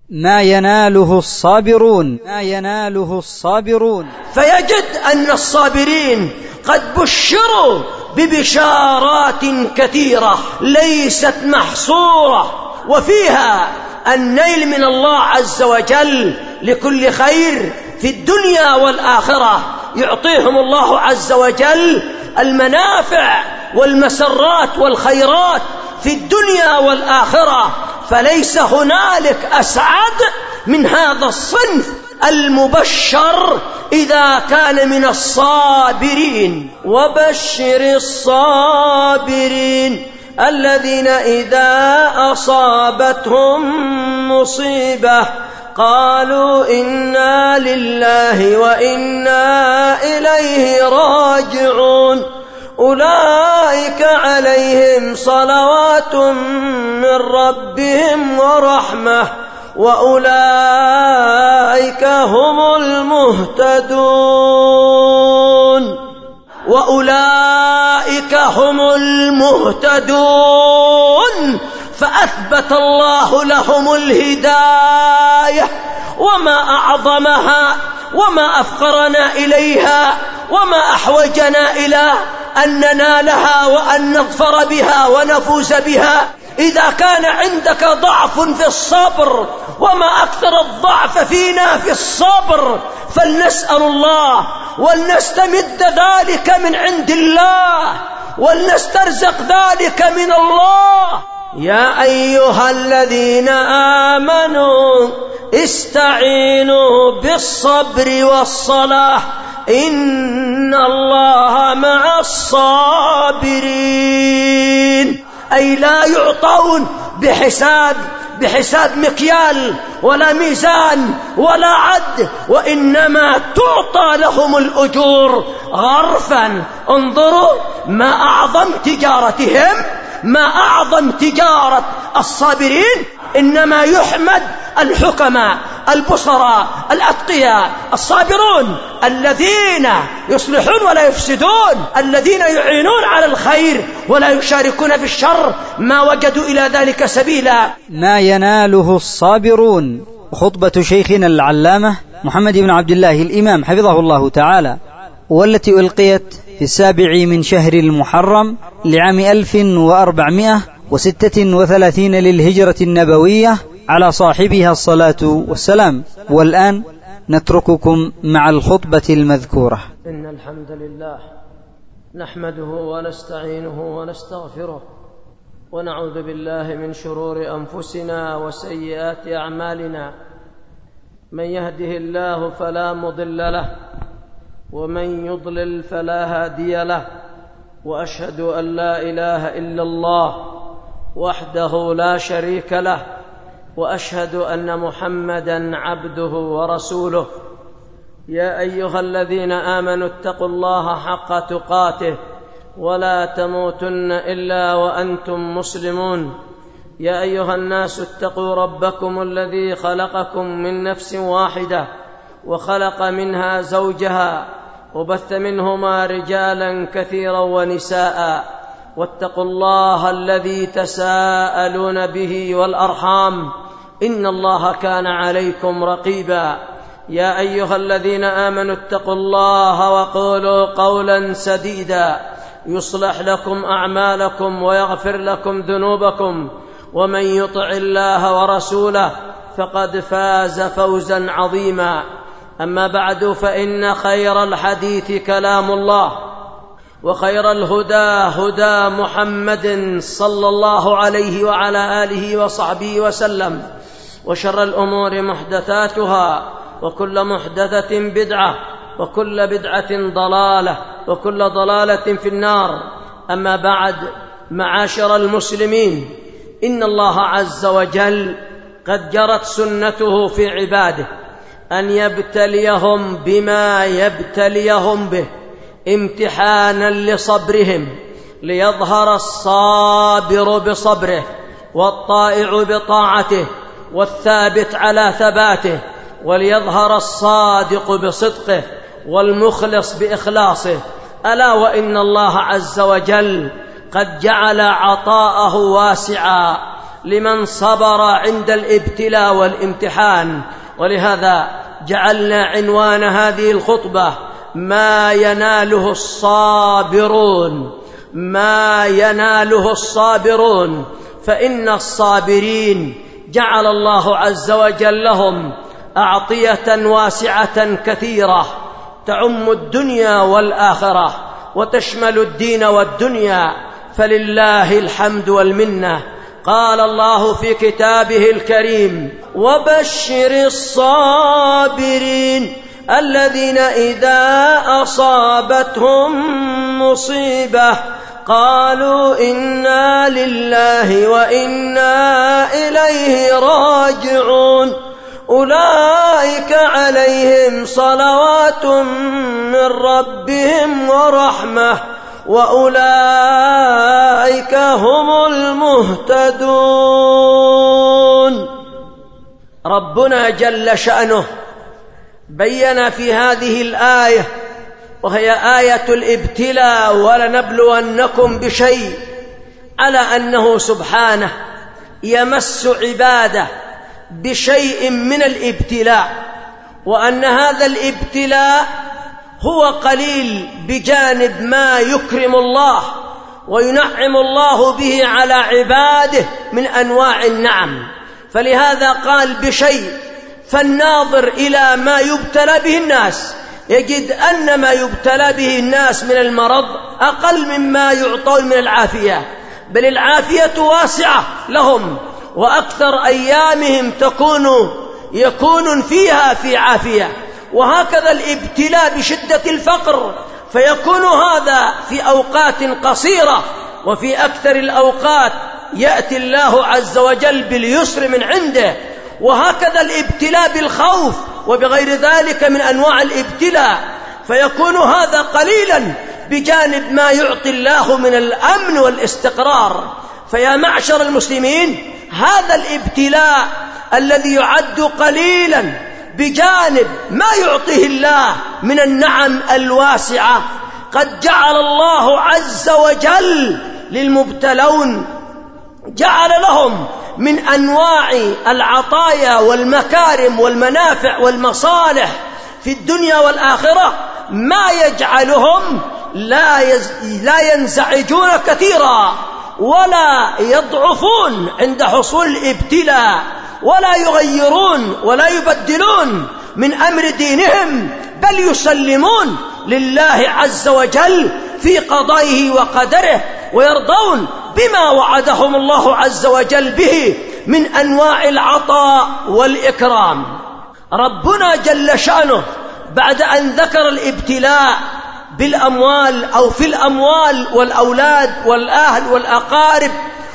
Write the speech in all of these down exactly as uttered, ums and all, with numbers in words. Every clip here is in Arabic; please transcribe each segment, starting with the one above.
ما يناله الصابرون ما يناله الصابرون فيجد أن الصابرين قد بشروا ببشارات كثيرة ليست محصورة، وفيها النيل من الله عز وجل لكل خير في الدنيا والآخرة. يعطيهم الله عز وجل المنافع والمسرات والخيرات في الدنيا والآخرة، فليس هنالك أسعد من هذا الصنف المبشر إذا كان من الصابرين. وبشر الصابرين الذين إذا أصابتهم مصيبة قالوا إنا لله وإنا إليه راجعون أولئك عليهم صلوات من ربهم ورحمة وأولئك هم المهتدون وأولئك هم المهتدون فأثبت الله لهم الهداية، وما أعظمها وما أفقرنا إليها وما أحوجنا إلى أن ننالها وأن نظفر بها ونفوز بها. إذا كان عندك ضعف في الصبر، وما أكثر الضعف فينا في الصبر، فلنسأل الله ولنستمد ذلك من عند الله ولنسترزق ذلك من الله. يا أيها الذين آمنوا استعينوا بالصبر والصلاة إن الله مع الصابرين. أي لا يعطون بحساب بحساب مكيال ولا ميزان ولا عد، وإنما تعطى لهم الأجور غرفا. انظروا ما أعظم تجارتهم، ما أعظم تجارة الصابرين. إنما يحمد الحكماء البصراء الأتقياء الصابرون الذين يصلحون ولا يفسدون، الذين يعينون على الخير ولا يشاركون في الشر ما وجدوا إلى ذلك سبيلا. ما يناله الصابرون. خطبة شيخنا العلامة محمد بن عبد الله الإمام حفظه الله تعالى، والتي ألقيت في السابع من شهر المحرم لعام ألف وأربعمائة وستة وثلاثين للهجرة النبوية على صاحبها الصلاة والسلام. والآن نترككم مع الخطبة المذكورة. إن الحمد لله نحمده ونستعينه ونستغفره ونعوذ بالله من شرور أنفسنا وسيئات أعمالنا. من يهده الله فلا مضل له ومن يضلل فلا هادي له، وأشهد أن لا إله إلا الله وحده لا شريك له، وأشهد أن محمدًا عبده ورسوله. يا أيها الذين آمنوا اتقوا الله حق تقاته ولا تموتن إلا وأنتم مسلمون. يا أيها الناس اتقوا ربكم الذي خلقكم من نفس واحدة وخلق منها زوجها وبث منهما رجالا كثيرا ونساء، واتقوا الله الذي تساءلون به والأرحام إن الله كان عليكم رقيبا. يا أيها الذين آمنوا اتقوا الله وقولوا قولا سديدا يصلح لكم أعمالكم ويغفر لكم ذنوبكم، ومن يطع الله ورسوله فقد فاز فوزا عظيما. أما بعد، فإن خير الحديث كلام الله، وخير الهدى هدى محمد صلى الله عليه وعلى آله وصحبه وسلم، وشر الأمور محدثاتها، وكل محدثة بدعة، وكل بدعة ضلالة، وكل ضلالة في النار. أما بعد، معاشر المسلمين، إن الله عز وجل قد جرت سنته في عباده أن يبتليهم بما يبتليهم به امتحانا لصبرهم، ليظهر الصابر بصبره والطائع بطاعته والثابت على ثباته، وليظهر الصادق بصدقه والمخلص بإخلاصه. ألا وإن الله عز وجل قد جعل عطاءه واسعا لمن صبر عند الابتلاء والامتحان. ولهذا جعلنا عنوان هذه الخطبة ما يناله الصابرون، ما يناله الصابرون، فإن الصابرين جعل الله عز وجل لهم أعطية واسعة كثيرة تعم الدنيا والآخرة وتشمل الدين والدنيا، فلله الحمد والمنة. قال الله في كتابه الكريم: وبشر الصابرين الذين إذا أصابتهم مصيبة قالوا إنا لله وإنا إليه راجعون أولئك عليهم صلوات من ربهم ورحمة وأولئك هم المهتدون. ربنا جل شأنه بين في هذه الآية، وهي آية الابتلاء، ولنبلونكم بشيء، على أنه سبحانه يمس عباده بشيء من الابتلاء، وأن هذا الابتلاء هو قليل بجانب ما يكرم الله وينعم الله به على عباده من أنواع النعم. فلهذا قال بشيء، فالناظر إلى ما يبتلى به الناس يجد أن ما يبتلى به الناس من المرض أقل مما يعطون من العافية، بل العافية واسعة لهم، وأكثر أيامهم تكون يكون فيها في عافية. وهكذا الابتلاء بشدة الفقر، فيكون هذا في أوقات قصيرة، وفي أكثر الأوقات يأتي الله عز وجل باليسر من عنده. وهكذا الابتلاء بالخوف وبغير ذلك من أنواع الابتلاء، فيكون هذا قليلا بجانب ما يعطي الله من الأمن والاستقرار. فيا معشر المسلمين، هذا الابتلاء الذي يعد قليلا بجانب ما يعطيه الله من النعم الواسعة، قد جعل الله عز وجل للمبتلون، جعل لهم من أنواع العطايا والمكارم والمنافع والمصالح في الدنيا والآخرة ما يجعلهم لا, يز... لا ينزعجون كثيرا ولا يضعفون عند حصول الابتلاء، ولا يغيرون ولا يبدلون من أمر دينهم، بل يسلمون لله عز وجل في قضائه وقدره، ويرضون بما وعدهم الله عز وجل به من أنواع العطاء والإكرام. ربنا جل شأنه بعد أن ذكر الابتلاء بالأموال أو في الأموال والأولاد والأهل والأقارب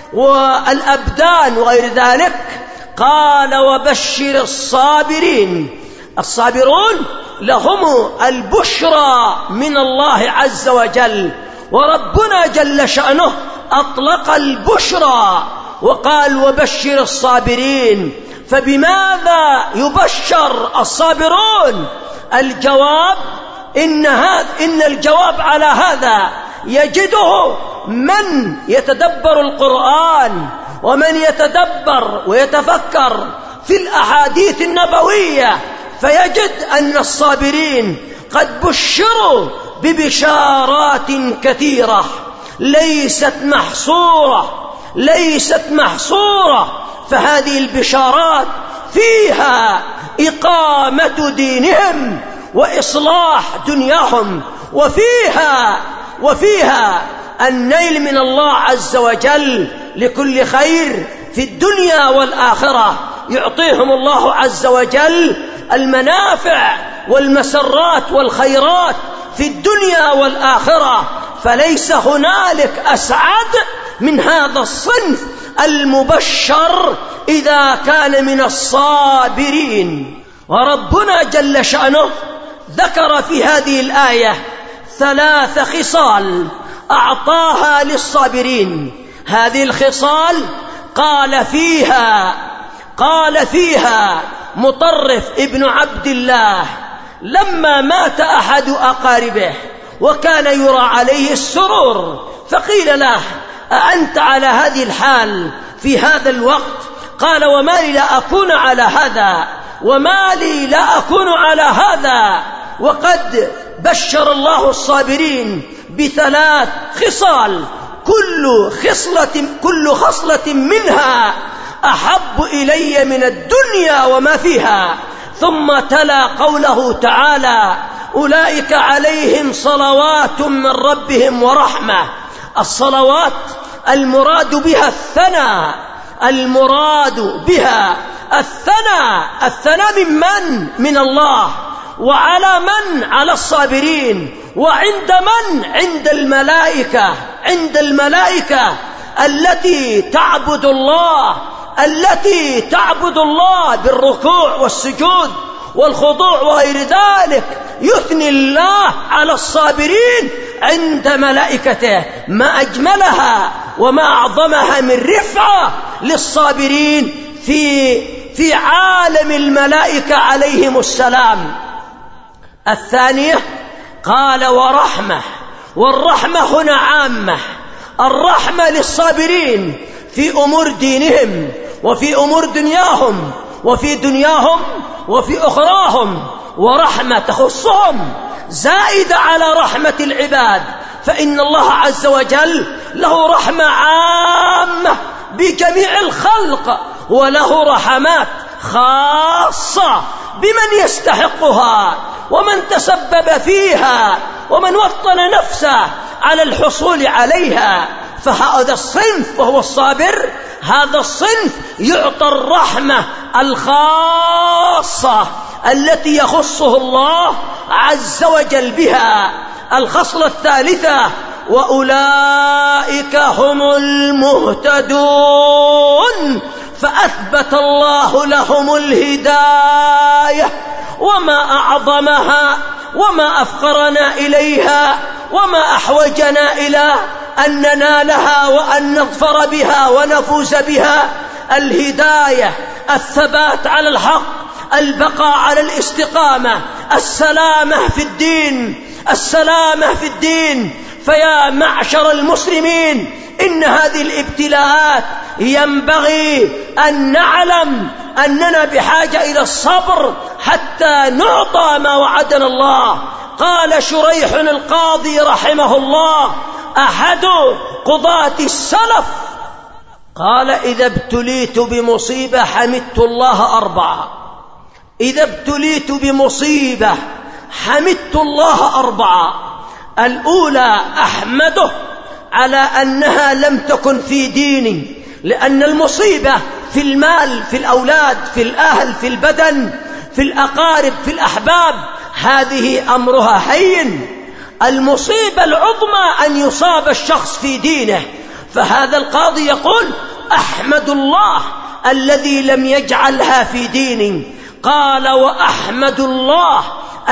والأبدان وغير ذلك، قال: وبشر الصابرين. الصابرون لهم البشرى من الله عز وجل، وربنا جل شأنه أطلق البشرى وقال: وبشر الصابرين. فبماذا يبشر الصابرون؟ الجواب إن, هذا إن الجواب على هذا يجده من يتدبر القرآن ومن يتدبر ويتفكر في الأحاديث النبوية، فيجد أن الصابرين قد بشروا ببشارات كثيرة ليست محصورة ليست محصورة فهذه البشارات فيها إقامة دينهم وإصلاح دنياهم، وفيها وفيها النيل من الله عز وجل لكل خير في الدنيا والآخرة. يعطيهم الله عز وجل المنافع والمسرات والخيرات في الدنيا والآخرة، فليس هنالك أسعد من هذا الصنف المبشر إذا كان من الصابرين. وربنا جل شأنه ذكر في هذه الآية ثلاث خصال أعطاها للصابرين. هذه الخصال قال فيها قال فيها مطرف ابن عبد الله لما مات أحد أقاربه وكان يرى عليه السرور، فقيل له: أأنت على هذه الحال في هذا الوقت. قال وما لي لا أكون على هذا، وما لي لا أكون على هذا، وقد بشر الله الصابرين بثلاث خصال كل خصلة كل خصلة منها أحب إلي من الدنيا وما فيها. ثم تلا قوله تعالى أولئك عليهم صلوات من ربهم ورحمة. الصلوات المراد بها الثناء، المراد بها الثناء. الثناء من من؟ من الله. وعلى من؟ على الصابرين. وعند من؟ عند الملائكة، عند الملائكة التي تعبد الله، التي تعبد الله بالركوع والسجود والخضوع وغير ذلك. يثني الله على الصابرين عند ملائكته. ما أجملها وما أعظمها من رفعة للصابرين في في عالم الملائكة عليهم السلام. الثانية قال ورحمة، والرحمة هنا عامة. الرحمة للصابرين في أمور دينهم وفي أمور دنياهم، وفي دنياهم وفي أخراهم، ورحمة تخصهم زائدة على رحمة العباد، فإن الله عز وجل له رحمة عامة بجميع الخلق، وله رحمات خاصة بمن يستحقها ومن تسبب فيها ومن وطن نفسه على الحصول عليها. فهذا الصنف وهو الصابر، هذا الصنف يعطى الرحمة الخاصة التي يخصه الله عز وجل بها. الخصلة الثالثة وأولئك هم المهتدون، فأثبت الله لهم الهداية. وما أعظمها وما أفقرنا إليها وما أحوجنا إلى أن ننالها وأن نظفر بها ونفوز بها. الهداية، الثبات على الحق، البقاء على الاستقامة، السلامة في الدين، السلامة في الدين. فيا معشر المسلمين، إن هذه الابتلاءات ينبغي أن نعلم أننا بحاجة إلى الصبر حتى نعطى ما وعدنا الله. قال شريح القاضي رحمه الله أحد قضاة السلف، قال إذا ابتليت بمصيبة حمدت الله أربعة. إذا ابتليت بمصيبة حمدت الله أربعة. الأولى أحمده على أنها لم تكن في ديني، لأن المصيبة في المال، في الأولاد، في الأهل، في البدن، في الأقارب، في الأحباب، هذه أمرها هين. المصيبة العظمى أن يصاب الشخص في دينه. فهذا القاضي يقول أحمد الله الذي لم يجعلها في ديني. قال وأحمد الله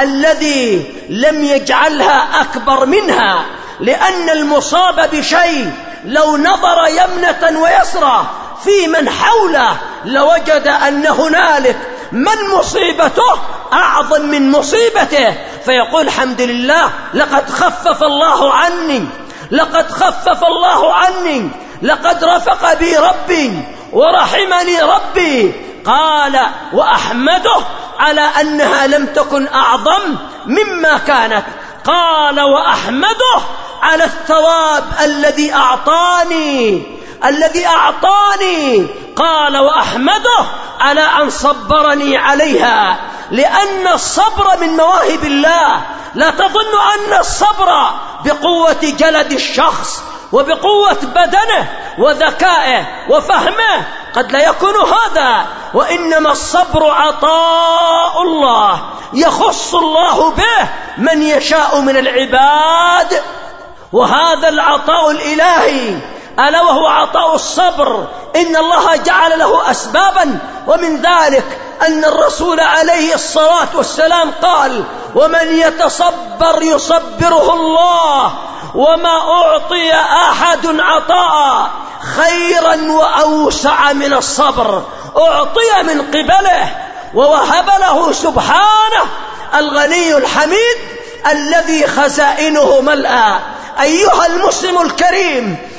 الذي لم يجعلها أكبر منها، لأن المصاب بشيء لو نظر يمنة ويسرى في من حوله لوجد أن هنالك من مصيبته أعظم من مصيبته، فيقول الحمد لله لقد خفف الله عني، لقد خفف الله عني، لقد رفق بي ربي ورحمني ربي. قال وأحمده على أنها لم تكن أعظم مما كانت. قال وأحمده على الثواب الذي أعطاني الذي أعطاني. قال وأحمده على أن صبرني عليها، لأن الصبر من مواهب الله. لا تظن أن الصبر بقوة جلد الشخص وبقوة بدنه وذكائه وفهمه، قد لا يكون هذا، وإنما الصبر عطاء الله يخص الله به من يشاء من العباد. وهذا العطاء الإلهي ألا وهو عطاء الصبر، إن الله جعل له أسبابا، ومن ذلك أن الرسول عليه الصلاة والسلام قال ومن يتصبر يصبره الله، وما أعطي أحد عطاء خيرا وأوسع من الصبر. أعطي من قبله ووهب له سبحانه الغني الحميد الذي خزائنه ملأى. أيها المسلم الكريم،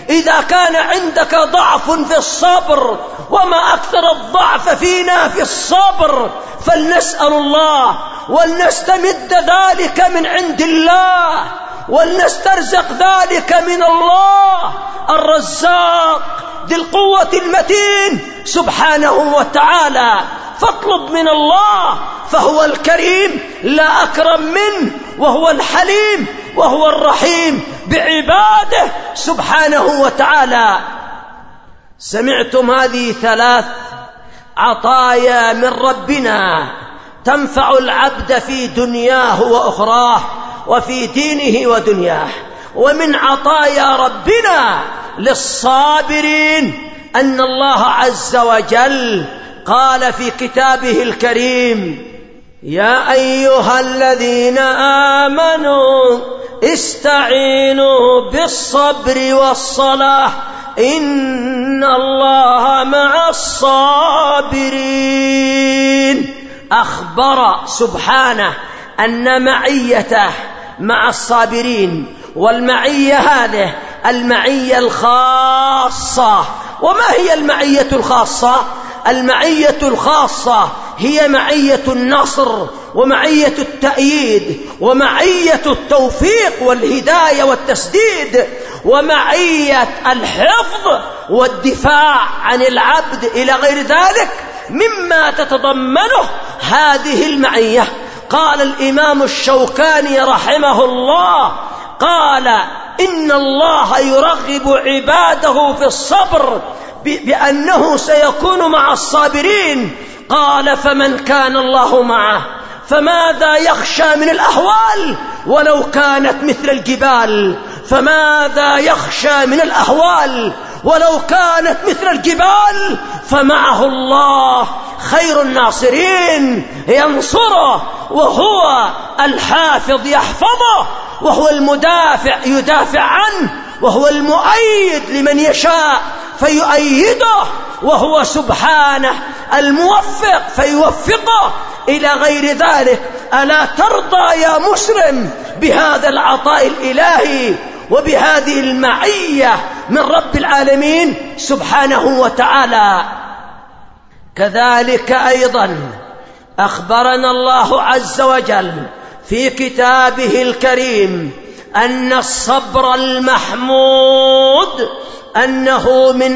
إذا كان عندك ضعف في الصبر، وما أكثر الضعف فينا في الصبر، فلنسأل الله ولنستمد ذلك من عند الله، ولنسترزق ذلك من الله الرزاق ذي القوة المتين سبحانه وتعالى. فاطلب من الله، فهو الكريم لا أكرم منه، وهو الحليم وهو الرحيم بعباده سبحانه وتعالى. سمعتم هذه ثلاث عطايا من ربنا تنفع العبد في دنياه وأخراه وفي دينه ودنياه. ومن عطايا ربنا للصابرين أن الله عز وجل قال في كتابه الكريم: يا أيها الذين آمنوا استعينوا بالصبر والصلاة إن الله مع الصابرين. أخبر سبحانه أن معيته مع الصابرين، والمعية هذه المعية الخاصة. وما هي المعية الخاصة؟ المعية الخاصة هي معية النصر ومعية التأييد ومعية التوفيق والهداية والتسديد ومعية الحفظ والدفاع عن العبد إلى غير ذلك مما تتضمنه هذه المعية. قال الإمام الشوكاني رحمه الله، قال: إن الله يرغب عباده في الصبر بأنه سيكون مع الصابرين. قال: فمن كان الله معه فماذا يخشى من الأهوال ولو كانت مثل الجبال؟ فماذا يخشى من الأهوال ولو كانت مثل الجبال؟ فمعه الله خير الناصرين، ينصره، وهو الحافظ يحفظه، وهو المدافع يدافع عنه، وهو المؤيد لمن يشاء فيؤيده، وهو سبحانه الموفق فيوفقه إلى غير ذلك. ألا ترضى يا مسلم بهذا العطاء الإلهي وبهذه المعية من رب العالمين سبحانه وتعالى؟ كذلك أيضا أخبرنا الله عز وجل في كتابه الكريم أن الصبر المحمود أنه من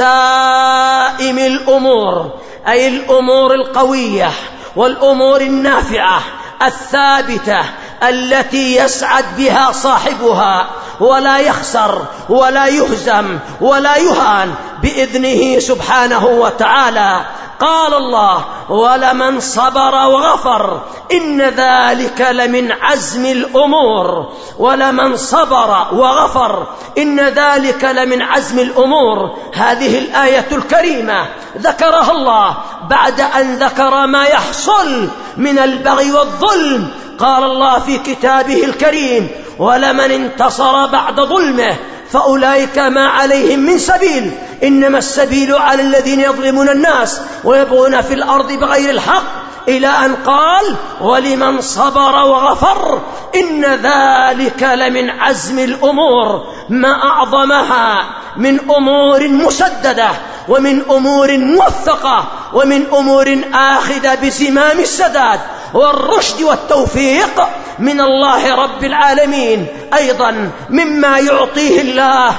عزائم الأمور، أي الأمور القوية والأمور النافعة الثابتة التي يسعد بها صاحبها ولا يخسر ولا يهزم ولا يهان بإذنه سبحانه وتعالى. قال الله: ولمن صبر وغفر إن ذلك لمن عزم الأمور. ولمن صبر وغفر إن ذلك لمن عزم الأمور. هذه الآية الكريمة ذكرها الله بعد أن ذكر ما يحصل من البغي والظلم. قال الله في كتابه الكريم: ولمن انتصر بعد ظلمه فأولئك ما عليهم من سبيل إنما السبيل على الذين يظلمون الناس ويبغون في الأرض بغير الحق، إلى أن قال: ولمن صبر وغفر إن ذلك لمن عزم الأمور. ما أعظمها من أمور مسددة ومن أمور موثقة ومن أمور آخذة بزمام السداد والرشد والتوفيق من الله رب العالمين. أيضا مما يعطيه الله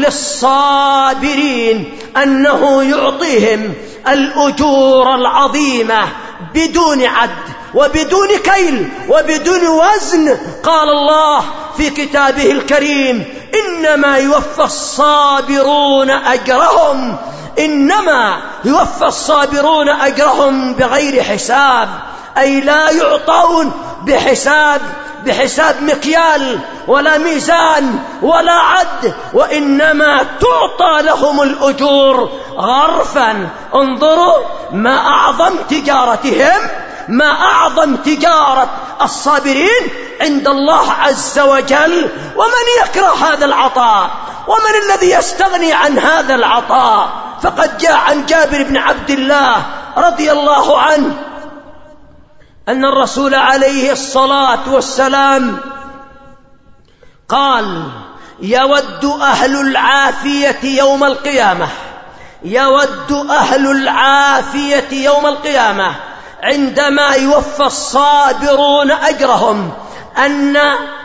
للصابرين أنه يعطيهم الأجور العظيمة بدون عد وبدون كيل وبدون وزن. قال الله في كتابه الكريم: إنما يوفى الصابرون أجرهم إنما يوفى الصابرون أجرهم بغير حساب، أي لا يعطون بحساب بحساب مكيال ولا ميزان ولا عد، وإنما تعطى لهم الأجور غرفا. انظروا ما أعظم تجارتهم، ما أعظم تجارة الصابرين عند الله عز وجل. ومن يكره هذا العطاء؟ ومن الذي يستغني عن هذا العطاء؟ فقد جاء عن جابر بن عبد الله رضي الله عنه أن الرسول عليه الصلاة والسلام قال: يود أهل العافية يوم القيامة يود أهل العافية يوم القيامة عندما يوفى الصابرون أجرهم أن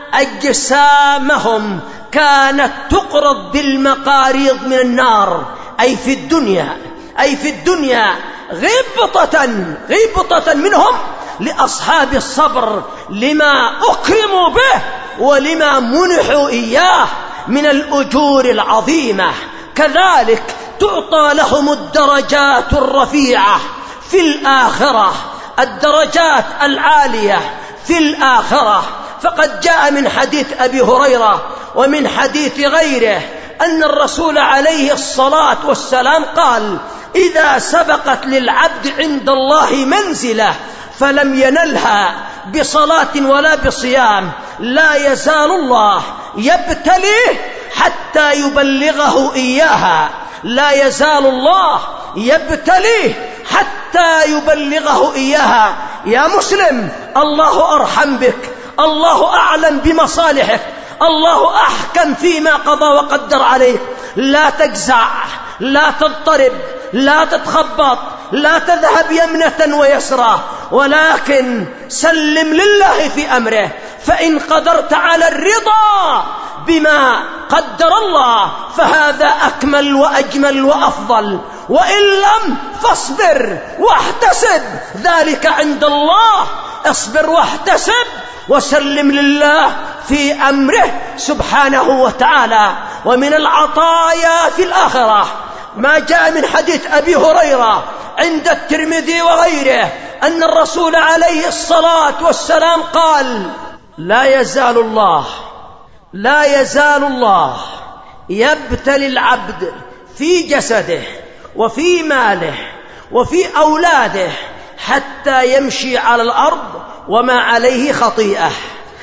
أجسامهم كانت تقرض بالمقاريض من النار، أي في الدنيا أي في الدنيا غبطة غبطة منهم لأصحاب الصبر لما أكرموا به ولما منحوا إياه من الأجور العظيمة. كذلك تعطى لهم الدرجات الرفيعة في الآخرة، الدرجات العالية في الآخرة. فقد جاء من حديث أبي هريرة ومن حديث غيره أن الرسول عليه الصلاة والسلام قال: إذا سبقت للعبد عند الله منزلة فلم ينلها بصلاة ولا بصيام لا يزال الله يبتليه حتى يبلغه إياها لا يزال الله يبتليه حتى يبلغه إياها. يا مسلم، الله أرحم بك، الله أعلم بمصالحك، الله أحكم فيما قضى وقدر عليك. لا تجزع، لا تضطرب، لا تتخبط، لا تذهب يمنة ويسرى، ولكن سلم لله في أمره. فإن قدرت على الرضا بما قدر الله فهذا أكمل وأجمل وأفضل، وإن لم فاصبر واحتسب، ذلك عند الله. اصبر واحتسب وسلم لله في أمره سبحانه وتعالى. ومن العطايا في الآخرة ما جاء من حديث أبي هريرة عند الترمذي وغيره أن الرسول عليه الصلاة والسلام قال: لا يزال الله لا يزال الله يبتلي العبد في جسده وفي ماله وفي أولاده حتى يمشي على الأرض وما عليه خطيئة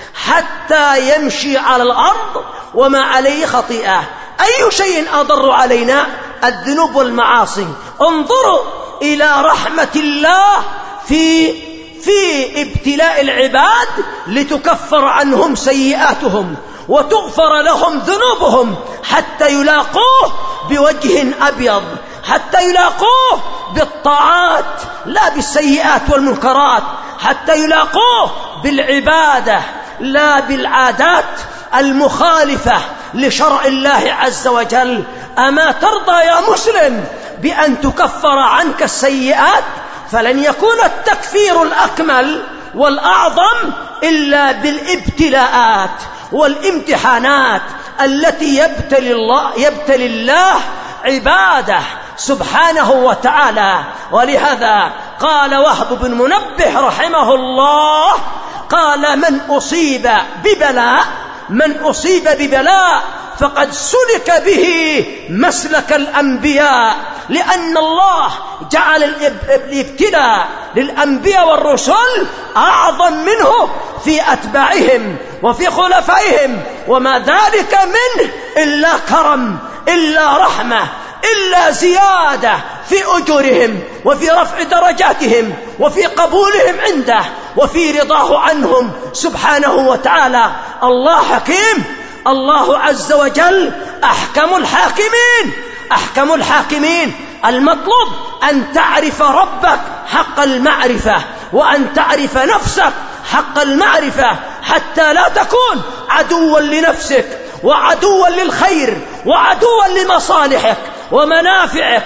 حتى يمشي على الأرض وما عليه خطيئة. أي شيء أضر علينا؟ الذنوب والمعاصي. انظروا إلى رحمة الله في في ابتلاء العباد لتكفر عنهم سيئاتهم وتغفر لهم ذنوبهم حتى يلاقوه بوجه أبيض، حتى يلاقوه بالطاعات لا بالسيئات والمنكرات، حتى يلاقوه بالعبادة لا بالعادات المخالفة لشرع الله عز وجل. أما ترضى يا مسلم بأن تكفر عنك السيئات؟ فلن يكون التكفير الأكمل والأعظم إلا بالابتلاءات والامتحانات التي يبتلي الله, يبتلي الله عباده سبحانه وتعالى. ولهذا قال وهب بن منبه رحمه الله، قال: من أصيب ببلاء من أصيب ببلاء فقد سلك به مسلك الأنبياء، لأن الله جعل الابتلاء للأنبياء والرسل أعظم منه في أتباعهم وفي خلفائهم، وما ذلك منه إلا كرم، إلا رحمة، إلا زيادة في أجورهم وفي رفع درجاتهم وفي قبولهم عنده وفي رضاه عنهم سبحانه وتعالى. الله حكيم، الله عز وجل أحكم الحاكمين أحكم الحاكمين. المطلوب أن تعرف ربك حق المعرفة، وأن تعرف نفسك حق المعرفة، حتى لا تكون عدوا لنفسك وعدوا للخير وعدوا لمصالحك ومنافعك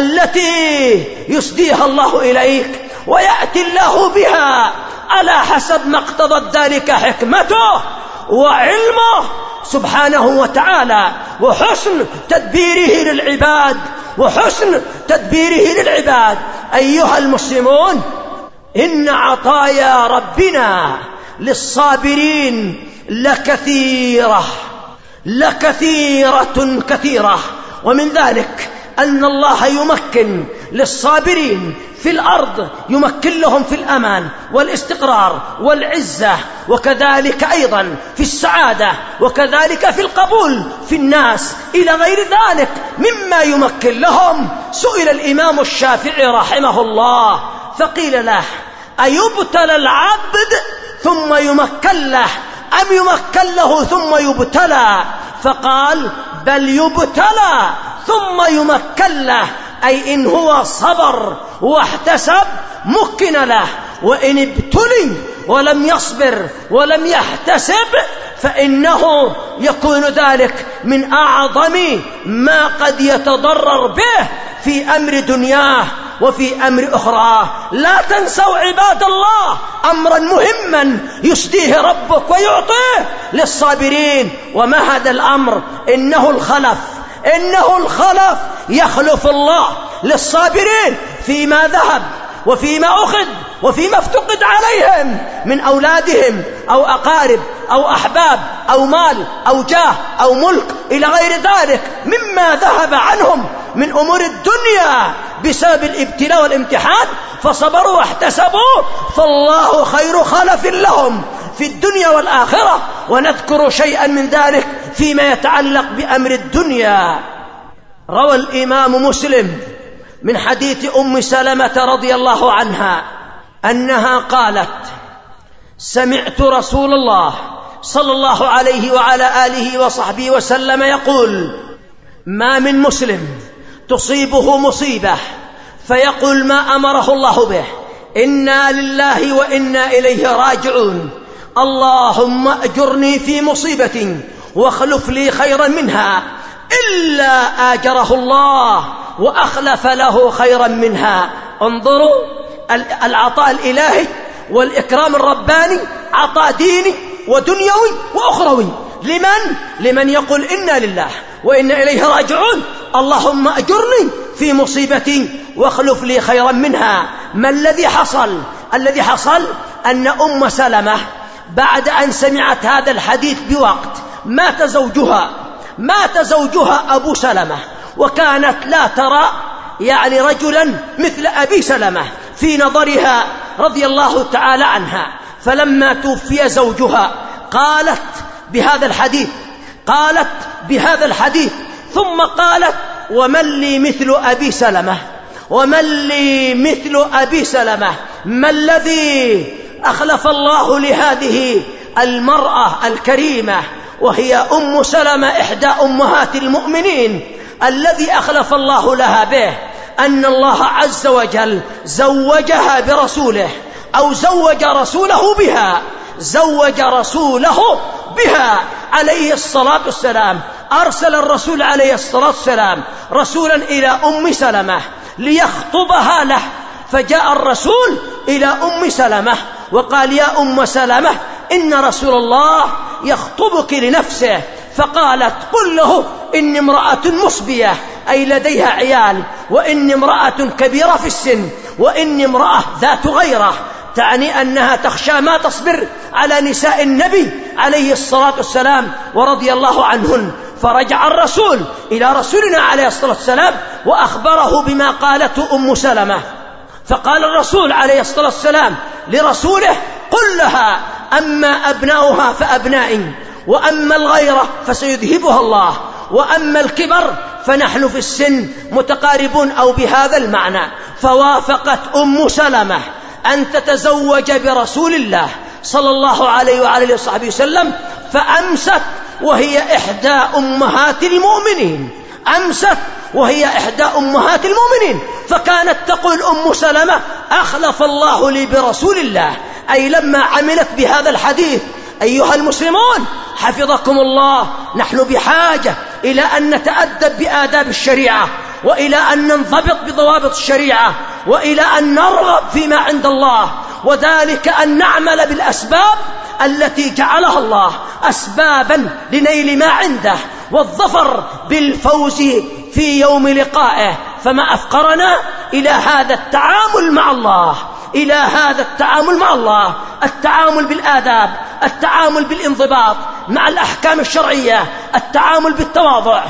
التي يسديها الله إليك ويأتي الله بها على حسب ما اقتضت ذلك حكمته وعلمه سبحانه وتعالى، وحسن تدبيره للعباد وحسن تدبيره للعباد. أيها المسلمون، إن عطايا ربنا للصابرين لكثيرة لكثيرة كثيرة، ومن ذلك أن الله يمكن للصابرين في الأرض، يمكن لهم في الأمان والاستقرار والعزة، وكذلك أيضا في السعادة، وكذلك في القبول في الناس، إلى غير ذلك مما يمكن لهم. سئل الإمام الشافعي رحمه الله فقيل له: أيبتلى العبد ثم يمكن له أم يمكن له ثم يبتلى؟ فقال بل يبتلى ثم يمكن له، أي إن هو صبر واحتسب مكن له، وإن ابتلي ولم يصبر ولم يحتسب فإنه يكون ذلك من أعظم ما قد يتضرر به في أمر دنياه وفي أمر أخرى. لا تنسوا عباد الله أمرا مهما يسديه ربك ويعطيه للصابرين. وما هذا الأمر؟ إنه الخلف، إنه الخلف يخلف الله للصابرين فيما ذهب وفيما أخذ وفيما افتقد عليهم من أولادهم أو أقارب أو أحباب أو مال أو جاه أو ملك إلى غير ذلك مما ذهب عنهم من أمور الدنيا بسبب الابتلاء والامتحان، فصبروا واحتسبوا، فالله خير خلف لهم في الدنيا والآخرة. ونذكر شيئا من ذلك فيما يتعلق بأمر الدنيا. روى الإمام مسلم من حديث أم سلمة رضي الله عنها أنها قالت: سمعت رسول الله صلى الله عليه وعلى آله وصحبه وسلم يقول: ما من مسلم تصيبه مصيبة فيقول ما أمره الله به إنا لله وإنا إليه راجعون، اللهم أجرني في مصيبتي واخلف لي خيرا منها، إلا آجره الله وأخلف له خيرا منها. انظروا العطاء الإلهي والإكرام الرباني، عطاء ديني ودنيوي وأخروي. لمن؟ لمن يقول إنا لله وإنا إليه راجعون، اللهم أجرني في مصيبتي واخلف لي خيرا منها. ما الذي حصل؟ الذي حصل أن أم سلمة بعد أن سمعت هذا الحديث بوقت مات زوجها، مات زوجها أبو سلمة، وكانت لا ترى يعني رجلا مثل أبي سلمة في نظرها رضي الله تعالى عنها. فلما توفي زوجها قالت بهذا الحديث، قالت بهذا الحديث ثم قالت: ومن لي مثل أبي سلمة، ومن لي مثل أبي سلمة. ما الذي أخلف الله لهذه المرأة الكريمة وهي أم سلمة إحدى أمهات المؤمنين؟ الذي أخلف الله لها به أن الله عز وجل زوجها برسوله، أو زوج رسوله بها، زوج رسوله بها عليه الصلاة والسلام. أرسل الرسول عليه الصلاة والسلام رسولا إلى أم سلمة ليخطبها له، فجاء الرسول إلى أم سلمة وقال: يا أم سلمة إن رسول الله يخطبك لنفسه. فقالت: قل له إني امرأة مصبية، أي لديها عيال، وإني امرأة كبيرة في السن، وإني امرأة ذات غيرة، تعني أنها تخشى ما تصبر على نساء النبي عليه الصلاة والسلام ورضي الله عنهن. فرجع الرسول إلى رسولنا عليه الصلاة والسلام وأخبره بما قالته أم سلمة. فقال الرسول عليه الصلاة والسلام لرسوله: قل لها أما أبناؤها فأبنائي، وأما الغيرة فسيذهبها الله، وأما الكبر فنحن في السن متقاربون، أو بهذا المعنى. فوافقت أم سلمة أن تتزوج برسول الله صلى الله عليه وعلى وصحبه وسلم، فأمست وهي إحدى أمهات المؤمنين، أمست وهي إحدى أمهات المؤمنين. فكانت تقول أم سلمة: أخلف الله لي برسول الله، أي لما عملت بهذا الحديث. أيها المسلمون حفظكم الله، نحن بحاجة إلى أن نتأدب بآداب الشريعة، وإلى أن ننضبط بضوابط الشريعة، وإلى أن نرغب فيما عند الله، وذلك أن نعمل بالأسباب التي جعلها الله أسبابا لنيل ما عنده والظفر بالفوز في يوم لقائه. فما أفقرنا إلى هذا التعامل مع الله، إلى هذا التعامل مع الله، التعامل بالآداب، التعامل بالانضباط مع الأحكام الشرعية، التعامل بالتواضع،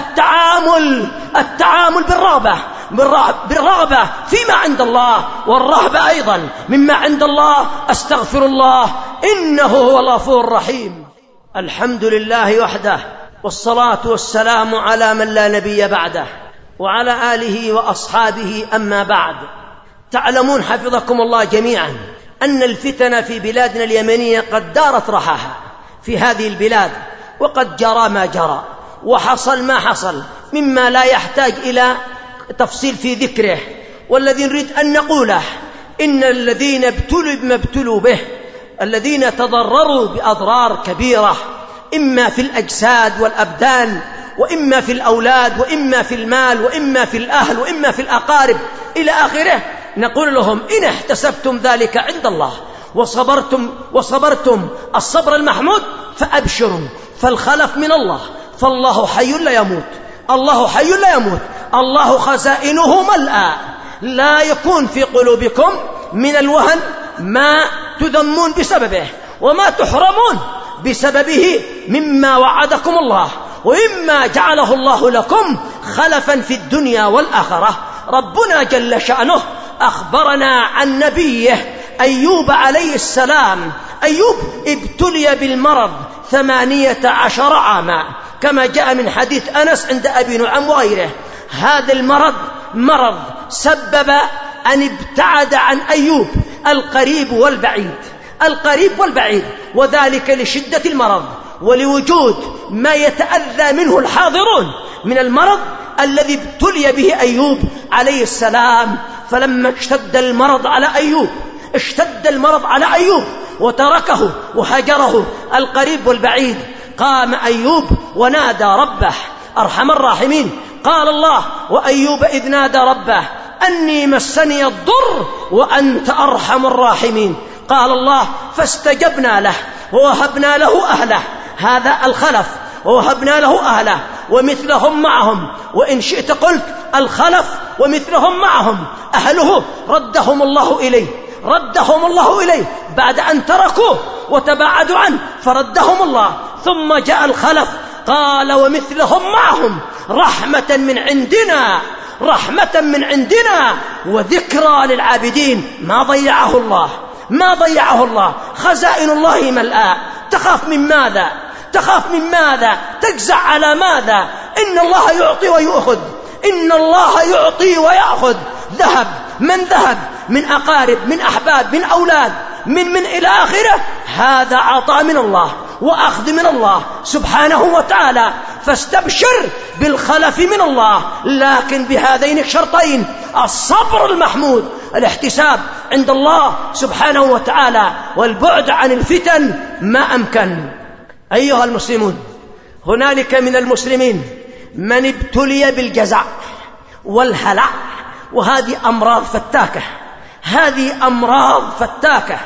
التعامل التعامل بالرغبة بالرغبة فيما عند الله، والرهبة أيضا مما عند الله. أستغفر الله إنه هو الغفور الرحيم. الحمد لله وحده، والصلاة والسلام على من لا نبي بعده، وعلى آله وأصحابه. أما بعد، تعلمون حفظكم الله جميعا أن الفتن في بلادنا اليمنية قد دارت رحاها في هذه البلاد، وقد جرى ما جرى وحصل ما حصل مما لا يحتاج إلى تفصيل في ذكره. والذي نريد أن نقوله إن الذين ابتلوا بما ابتلوا به، الذين تضرروا بأضرار كبيرة إما في الأجساد والأبدان، وإما في الأولاد، وإما في المال، وإما في الأهل، وإما في الأقارب إلى آخره، نقول لهم إن احتسبتم ذلك عند الله وصبرتم وصبرتم الصبر المحمود فأبشروا، فالخلف من الله، فالله حي لا يموت، الله حي لا يموت، الله خزائنه ملأى، لا يكون في قلوبكم من الوهن ما تذمون بسببه وما تحرمون بسببه مما وعدكم الله وإما جعله الله لكم خلفا في الدنيا والآخرة. ربنا جل شأنه أخبرنا عن نبيه أيوب عليه السلام. أيوب ابتلي بالمرض ثمانية عشر عاما كما جاء من حديث أنس عند أبي نعيم وغيره. هذا المرض مرض سبب أن ابتعد عن أيوب القريب والبعيد، القريب والبعيد، وذلك لشدة المرض ولوجود ما يتأذى منه الحاضرون من المرض الذي ابتلي به أيوب عليه السلام. فلما اشتد المرض على أيوب اشتد المرض على أيوب وتركه وهجره القريب والبعيد، قام أيوب ونادى ربه أرحم الراحمين. قال الله: وأيوب إذ نادى ربه أني مسني الضر وأنت أرحم الراحمين. قال الله: فاستجبنا له ووهبنا له أهله، هذا الخلف، ووهبنا له أهله ومثلهم معهم، وإن شئت قلت الخلف ومثلهم معهم أهله ردهم الله إليه، ردهم الله إليه بعد أن تركوه وتباعدوا عنه فردهم الله. ثم جاء الخلف قال: ومثلهم معهم رحمة من عندنا، رحمة من عندنا وذكرى للعابدين. ما ضيعه الله، ما ضيعه الله، خزائن الله ملآ. تخاف من ماذا؟ تخاف من ماذا؟ تجزع على ماذا؟ إن الله يعطي ويأخذ، إن الله يعطي ويأخذ. ذهب من ذهب من أقارب، من أحباب، من أولاد، من من إلى آخره، هذا عطاء من الله وأخذ من الله سبحانه وتعالى. فاستبشر بالخلف من الله، لكن بهذين الشرطين: الصبر المحمود، الاحتساب عند الله سبحانه وتعالى، والبعد عن الفتن ما أمكن. أيها المسلمون، هنالك من المسلمين من ابتلي بالجزع والهلع، وهذه أمراض فتاكة، هذه أمراض فتاكة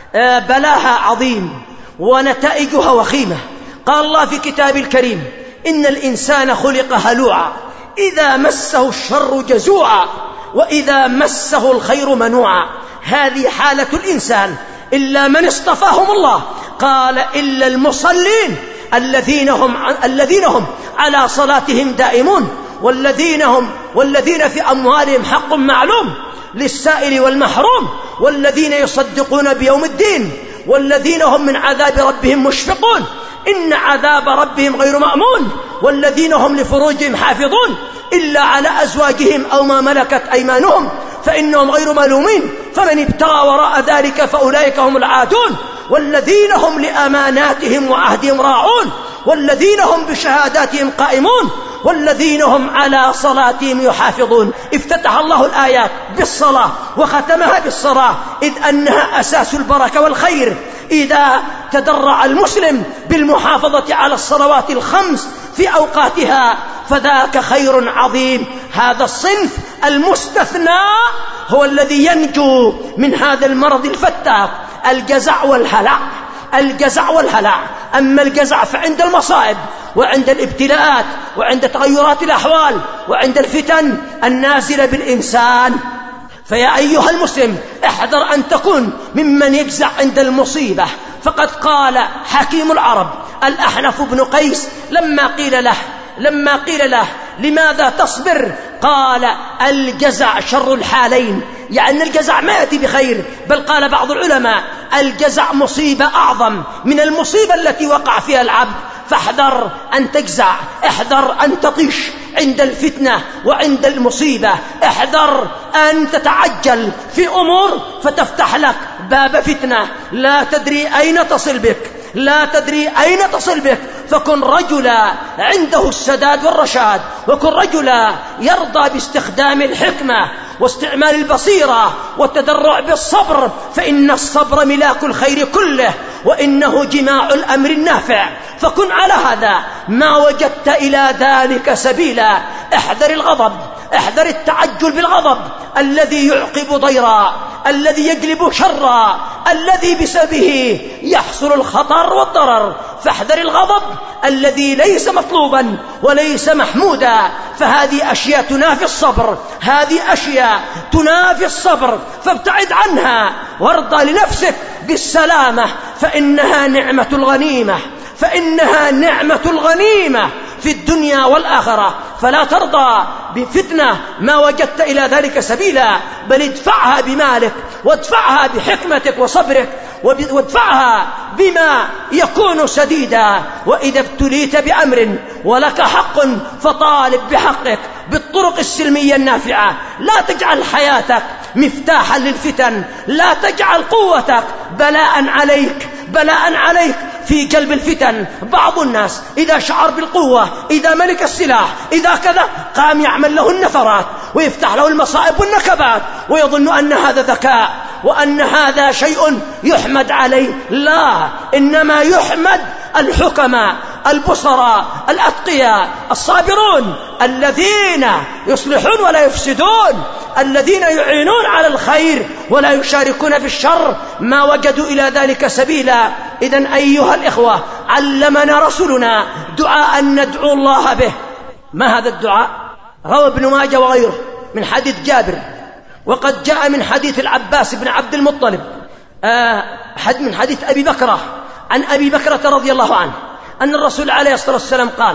بلاها عظيم ونتائجها وخيمة. قال الله في كتاب الكريم: إن الإنسان خلق هلوعا إذا مسه الشر جزوعا وإذا مسه الخير منوعا. هذه حالة الإنسان إلا من اصطفاهم الله. قال: إلا المصلين الذين هم الذين هم على صلاتهم دائمون، والذين هم والذين في أموالهم حق معلوم للسائل والمحروم، والذين يصدقون بيوم الدين، والذين هم من عذاب ربهم مشفقون، إن عذاب ربهم غير مأمون، والذين هم لفروجهم حافظون إلا على أزواجهم أو ما ملكت أيمانهم فإنهم غير ملومين، فمن ابتغى وراء ذلك فأولئك هم العادون، والذين هم لأماناتهم وعهدهم راعون، والذين هم بشهاداتهم قائمون، والذين هم على صلاتهم يحافظون. افتتح الله الآيات بالصلاة وختمها بالصلاة، إذ أنها أساس البركة والخير. إذا تدرع المسلم بالمحافظة على الصلوات الخمس في أوقاتها فذاك خير عظيم. هذا الصنف المستثنى هو الذي ينجو من هذا المرض الفتاك، الجزع والهلع، الجزع والهلع. أما الجزع فعند المصائب وعند الابتلاءات وعند تغيرات الأحوال وعند الفتن النازلة بالإنسان. فيا أيها المسلم، احذر أن تكون ممن يجزع عند المصيبة. فقد قال حكيم العرب الأحنف بن قيس لما قيل له لما قيل له لماذا تصبر؟ قال: الجزع شر الحالين، يعني الجزع ما يأتي بخير، بل قال بعض العلماء: الجزع مصيبة أعظم من المصيبة التي وقع فيها العبد. فاحذر أن تجزع، احذر أن تطيش عند الفتنة وعند المصيبة، احذر أن تتعجل في أمور فتفتح لك باب فتنة لا تدري أين تصل بك، لا تدري أين تصل بك. فكن رجلا عنده السداد والرشاد، وكن رجلا يرضى باستخدام الحكمة واستعمال البصيرة والتدرع بالصبر، فإن الصبر ملاك الخير كله، وإنه جماع الأمر النافع. فكن على هذا ما وجدت إلى ذلك سبيلا. احذر الغضب، احذر التعجل بالغضب الذي يعقب ضيرا، الذي يجلب شرا، الذي بسببه يحصل الخطر والضرر. فاحذر الغضب الذي ليس مطلوبا وليس محمودا، فهذه أشياء تنافي الصبر، هذه أشياء تنافي الصبر، فابتعد عنها وارضى لنفسك بالسلامة، فإنها نعمة الغنيمة، فإنها نعمة الغنيمة في الدنيا والآخرة. فلا ترضى بفتنة ما وجدت إلى ذلك سبيلا، بل ادفعها بمالك، وادفعها بحكمتك وصبرك، وادفعها بما يكون سديدا. وإذا ابتليت بأمر ولك حق فطالب بحقك بالطرق السلمية النافعة. لا تجعل حياتك مفتاحا للفتن، لا تجعل قوتك بلاء عليك بلاء عليك في جلب الفتن. بعض الناس إذا شعر بالقوة، إذا ملك السلاح، إذا كذا، قام يعمل له النفرات ويفتح له المصائب والنكبات، ويظن أن هذا ذكاء وأن هذا شيء يحمد عليه. لا، إنما يحمد الحكماء البصراء الأتقياء الصابرون، الذين يصلحون ولا يفسدون، الذين يعينون على الخير ولا يشاركون في الشر ما وجدوا إلى ذلك سبيلا. إذن أيها الإخوة، علمنا رسولنا دعاء ندعو الله به. ما هذا الدعاء؟ روى ابن ماجه وغيره من حديث جابر، وقد جاء من حديث العباس بن عبد المطلب، آه من حديث أبي بكرة عن أبي بكرة رضي الله عنه أن الرسول عليه الصلاة والسلام قال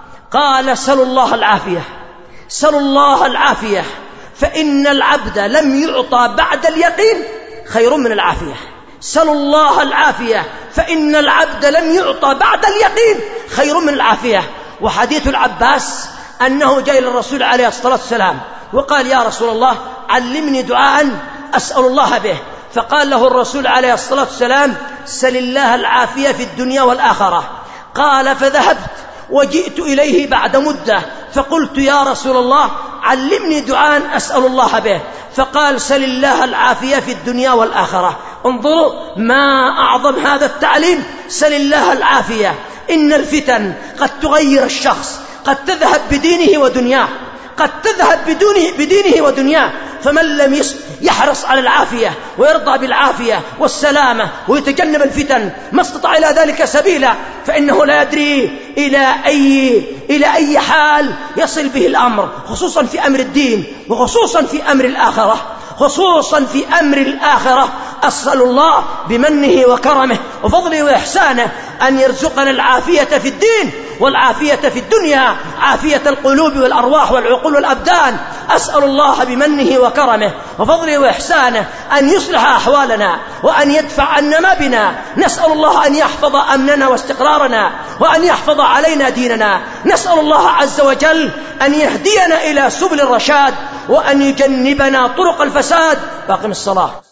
قال سلوا الله العافية، سلوا الله العافية، فإن العبد لم يعطى بعد اليقين خير من العافية. سلوا الله العافية، فإن العبد لم يعطى بعد اليقين خير من العافية. وحديث العباس أنه جاء للرسول عليه الصلاة والسلام وقال يا رسول الله علمني دعاء أسأل الله به، فقال له الرسول عليه الصلاة والسلام سل الله العافية في الدنيا والآخرة. قال فذهبت وجئت إليه بعد مدة فقلت يا رسول الله علمني دعاء أسأل الله به، فقال سل الله العافية في الدنيا والآخرة. انظروا ما أعظم هذا التعليم، سل الله العافية. إن الفتن قد تغير الشخص، قد تذهب بدينه ودنياه، قد تذهب بدونه بدينه ودنياه. فمن لم يحرص على العافية ويرضى بالعافية والسلامة ويتجنب الفتن ما استطاع إلى ذلك سبيلا، فإنه لا يدري إلى أي إلى أي حال يصل به الأمر، خصوصا في أمر الدين وخصوصا في أمر الآخرة، خصوصا في أمر الآخرة. أسأل الله بمنه وكرمه وفضله وإحسانه أن يرزقنا العافية في الدين والعافية في الدنيا، عافية القلوب والأرواح والعقول والأبدان. أسأل الله بمنه وكرمه وفضله وإحسانه أن يصلح أحوالنا وأن يدفع عنا ما بنا. نسأل الله أن يحفظ أمننا واستقرارنا وأن يحفظ علينا ديننا. نسأل الله عز وجل أن يهدينا إلى سبل الرشاد وأن يجنبنا طرق الفساد. باقم الصلاة.